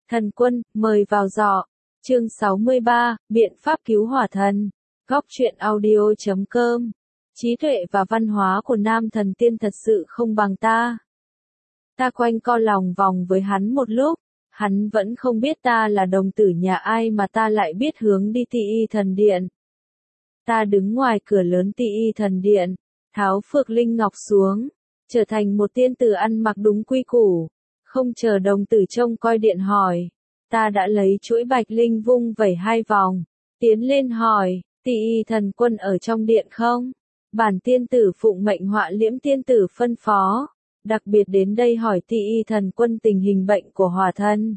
Thần Quân, mời vào giỏ. Chương 63, Biện pháp cứu hỏa thần. Góc truyện audio.com. Trí tuệ và văn hóa của nam thần tiên thật sự không bằng ta. Ta quanh co lòng vòng với hắn một lúc, hắn vẫn không biết ta là đồng tử nhà ai mà ta lại biết hướng đi Tị Y Thần Điện. Ta đứng ngoài cửa lớn Tị Y Thần Điện, tháo Phược Linh Ngọc xuống, trở thành một tiên tử ăn mặc đúng quy củ, không chờ đồng tử trông coi điện hỏi. Ta đã lấy chuỗi bạch linh vung vẩy 2 vòng, tiến lên hỏi, Tị Y Thần Quân ở trong điện không? Bản tiên tử phụng mệnh Họa Liễm tiên tử phân phó, đặc biệt đến đây hỏi Tị Y Thần Quân tình hình bệnh của hỏa thân.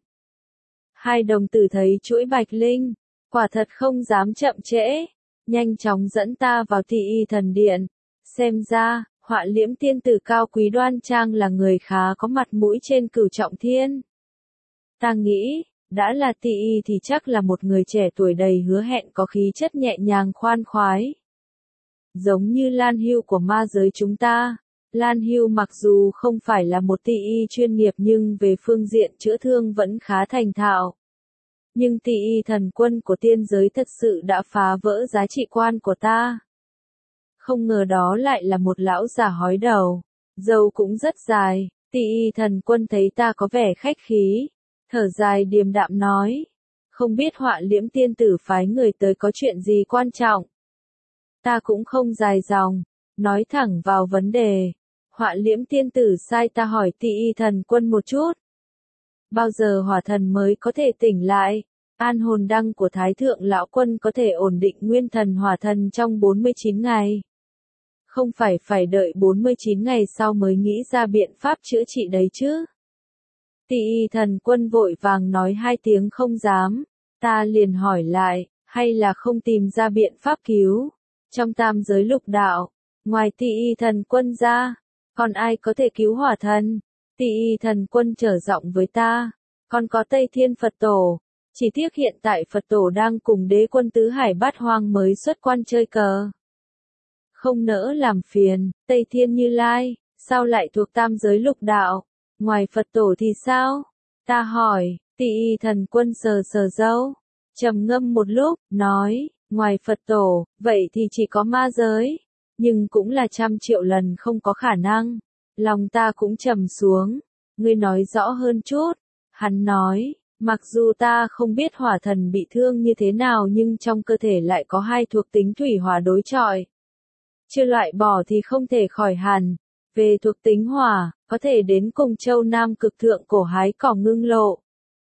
Hai đồng tử thấy chuỗi bạch linh, quả thật không dám chậm trễ, nhanh chóng dẫn ta vào Tị Y Thần Điện. Xem ra, Họa Liễm tiên tử cao quý đoan trang là người khá có mặt mũi trên Cửu Trọng Thiên. Ta nghĩ, đã là Tị Y thì chắc là một người trẻ tuổi đầy hứa hẹn có khí chất nhẹ nhàng khoan khoái. Giống như Lan Hưu của ma giới chúng ta. Lan Hưu mặc dù không phải là một Tị Y chuyên nghiệp nhưng về phương diện chữa thương vẫn khá thành thạo. Nhưng Tị Y Thần Quân của tiên giới thật sự đã phá vỡ giá trị quan của ta. Không ngờ đó lại là một lão già hói đầu, râu cũng rất dài. Tị Y Thần Quân thấy ta có vẻ khách khí, thở dài điềm đạm nói, không biết Họa Liễm tiên tử phái người tới có chuyện gì quan trọng. Ta cũng không dài dòng, nói thẳng vào vấn đề. Họa Liễm tiên tử sai ta hỏi Tị Y Thần Quân một chút. Bao giờ hỏa thần mới có thể tỉnh lại? An hồn đăng của Thái Thượng Lão Quân có thể ổn định nguyên thần hỏa thần trong 49 ngày. Không phải đợi 49 ngày sau mới nghĩ ra biện pháp chữa trị đấy chứ. Tị Y Thần Quân vội vàng nói 2 tiếng không dám. Ta liền hỏi lại, hay là không tìm ra biện pháp cứu? Trong tam giới lục đạo, ngoài Tị Y Thần Quân ra, còn ai có thể cứu hỏa thần? Tị Y Thần Quân trở giọng với ta, còn có Tây Thiên Phật Tổ. Chỉ tiếc hiện tại Phật Tổ đang cùng Đế Quân Tứ Hải Bát Hoang mới xuất quan chơi cờ. Không nỡ làm phiền. Tây Thiên Như Lai, sao lại thuộc tam giới lục đạo? Ngoài Phật Tổ thì sao? Ta hỏi. Tị Y Thần Quân sờ sờ râu, trầm ngâm một lúc, nói, ngoài Phật Tổ, vậy thì chỉ có ma giới. Nhưng cũng là 100 triệu lần không có khả năng. Lòng ta cũng trầm xuống. Ngươi nói rõ hơn chút. Hắn nói, mặc dù ta không biết hỏa thần bị thương như thế nào nhưng trong cơ thể lại có 2 thuộc tính thủy hỏa đối chọi. Chưa loại bỏ thì không thể khỏi hẳn. Về thuộc tính hỏa, có thể đến cùng châu Nam Cực Thượng cổ hái cỏ ngưng lộ.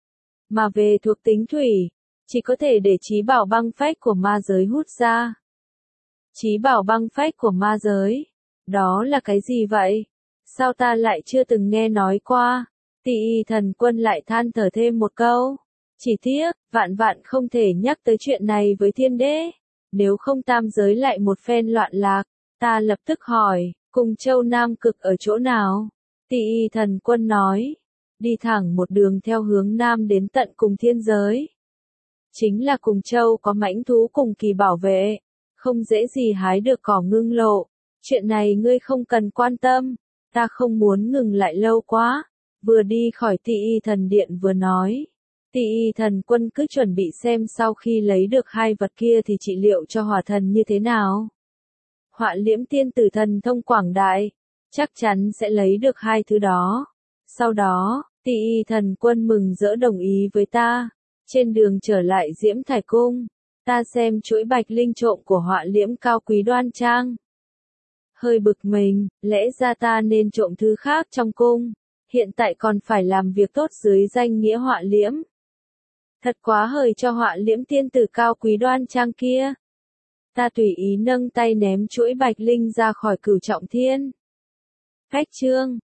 Mà về thuộc tính thủy, chỉ có thể để chí bảo băng phách của ma giới hút ra. Chí bảo băng phách của ma giới? Đó là cái gì vậy? Sao ta lại chưa từng nghe nói qua? Tị Y Thần Quân lại than thở thêm một câu. Chỉ tiếc, vạn không thể nhắc tới chuyện này với thiên đế. Nếu không tam giới lại một phen loạn lạc. Ta lập tức hỏi, cùng châu Nam Cực ở chỗ nào? Tị Y Thần Quân nói, đi thẳng một đường theo hướng Nam đến tận cùng thiên giới. Chính là cùng châu có mãnh thú cùng kỳ bảo vệ. Không dễ gì hái được cỏ ngưng lộ. Chuyện này ngươi không cần quan tâm. Ta không muốn ngừng lại lâu quá. Vừa đi khỏi Tị Y Thần Điện vừa nói. Tị Y Thần Quân cứ chuẩn bị xem sau khi lấy được 2 vật kia thì trị liệu cho hỏa thần như thế nào. Họa Liễm tiên tử thần thông quảng đại, chắc chắn sẽ lấy được 2 thứ đó. Sau đó, Tị Y Thần Quân mừng rỡ đồng ý với ta. Trên đường trở lại Diễm Thải Cung, ta xem chuỗi bạch linh trộm của Họa Liễm cao quý đoan trang. Hơi bực mình, lẽ ra ta nên trộm thứ khác trong cung, hiện tại còn phải làm việc tốt dưới danh nghĩa Họa Liễm. Thật quá hời cho Họa Liễm tiên tử cao quý đoan trang kia. Ta tùy ý nâng tay ném chuỗi bạch linh ra khỏi Cửu Trọng Thiên. Khách chương.